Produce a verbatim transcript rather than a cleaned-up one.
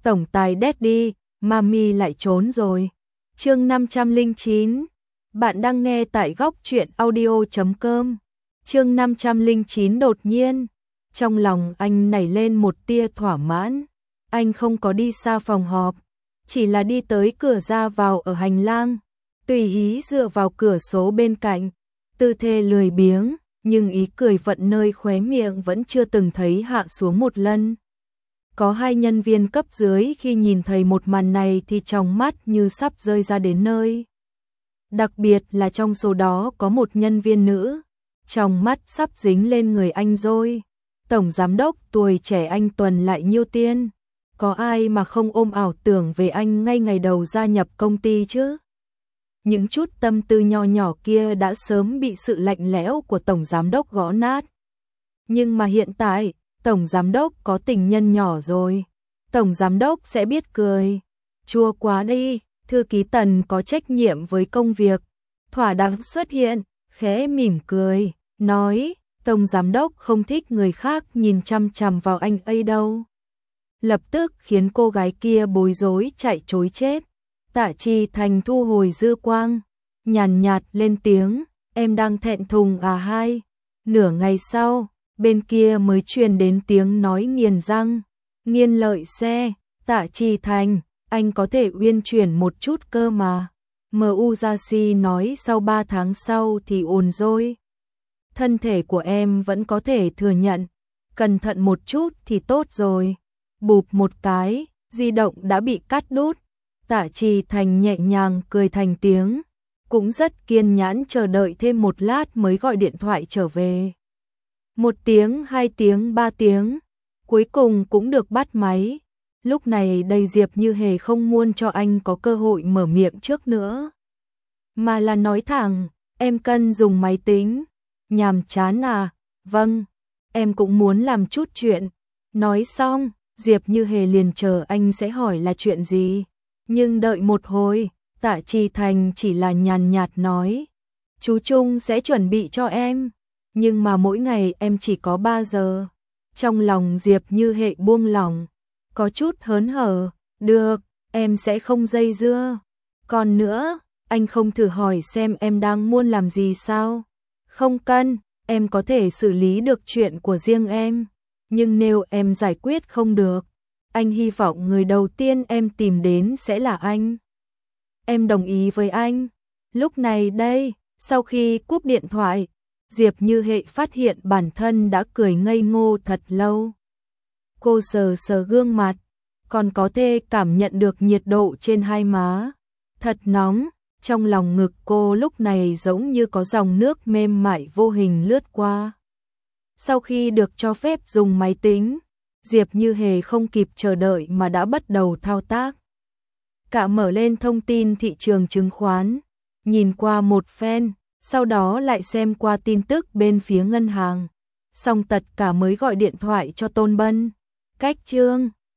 tổng tài Daddy, Mami lại trốn rồi. Chương năm trăm lẻ chín. Bạn đang nghe tại góc truyện audio chấm com. Chương năm trăm lẻ chín đột nhiên, trong lòng anh nảy lên một tia thỏa mãn. Anh không có đi xa phòng họp, chỉ là đi tới cửa ra vào ở hành lang, tùy ý dựa vào cửa sổ bên cạnh, tư thế lười biếng, nhưng ý cười vận nơi khóe miệng vẫn chưa từng thấy hạ xuống một lần. Có hai nhân viên cấp dưới khi nhìn thấy một màn này thì trong mắt như sắp rơi ra đến nơi. Đặc biệt là trong số đó có một nhân viên nữ, trong mắt sắp dính lên người anh rồi. Tổng giám đốc tuổi trẻ anh Tuần lại nhiêu tiên, có ai mà không ôm ảo tưởng về anh ngay ngày đầu gia nhập công ty chứ? Những chút tâm tư nho nhỏ kia đã sớm bị sự lạnh lẽo của tổng giám đốc gõ nát. Nhưng mà hiện tại, tổng giám đốc có tình nhân nhỏ rồi, tổng giám đốc sẽ biết cười. Chua quá đi, thư ký Tần có trách nhiệm với công việc, thỏa đáng xuất hiện, khẽ mỉm cười, nói, tổng giám đốc không thích người khác nhìn chăm chằm vào anh ấy đâu. Lập tức khiến cô gái kia bối rối chạy trối chết. Tạ Chi Thành thu hồi dư quang, nhàn nhạt lên tiếng, em đang thẹn thùng à hai. Nửa ngày sau, bên kia mới truyền đến tiếng nói nghiền răng, nghiền lợi xe, Tạ Chi Thành, anh có thể uyên chuyển một chút cơ mà. Musashi nói sau ba tháng sau thì ổn rồi. Thân thể của em vẫn có thể thừa nhận, cẩn thận một chút thì tốt rồi. Bụp một cái, di động đã bị cắt đứt. Tạ Chi Thành nhẹ nhàng cười thành tiếng, cũng rất kiên nhẫn chờ đợi thêm một lát mới gọi điện thoại trở về. Một tiếng, hai tiếng, ba tiếng, cuối cùng cũng được bắt máy. Lúc này đây Diệp Như Hề không muốn cho anh có cơ hội mở miệng trước nữa, mà là nói thẳng, em cần dùng máy tính. Nhàm chán à? Vâng, em cũng muốn làm chút chuyện. Nói xong, Diệp Như Hề liền chờ anh sẽ hỏi là chuyện gì. Nhưng đợi một hồi, Tạ Chi Thành chỉ là nhàn nhạt nói, chú Trung sẽ chuẩn bị cho em, nhưng mà mỗi ngày em chỉ có ba giờ. Trong lòng Diệp Như Hề buông lỏng, có chút hớn hở, được, em sẽ không dây dưa. Còn nữa, anh không thử hỏi xem em đang muốn làm gì sao? Không cần, em có thể xử lý được chuyện của riêng em, nhưng nếu em giải quyết không được, anh hy vọng người đầu tiên em tìm đến sẽ là anh. Em đồng ý với anh. Lúc này đây, sau khi cúp điện thoại, Diệp Như Hề phát hiện bản thân đã cười ngây ngô thật lâu. Cô sờ sờ gương mặt, còn có thể cảm nhận được nhiệt độ trên hai má. Thật nóng, trong lòng ngực cô lúc này giống như có dòng nước mềm mại vô hình lướt qua. Sau khi được cho phép dùng máy tính, Diệp Như Hề không kịp chờ đợi mà đã bắt đầu thao tác. Cả mở lên thông tin thị trường chứng khoán, nhìn qua một phen, sau đó lại xem qua tin tức bên phía ngân hàng. Xong tất cả mới gọi điện thoại cho Tôn Bân. Cách chương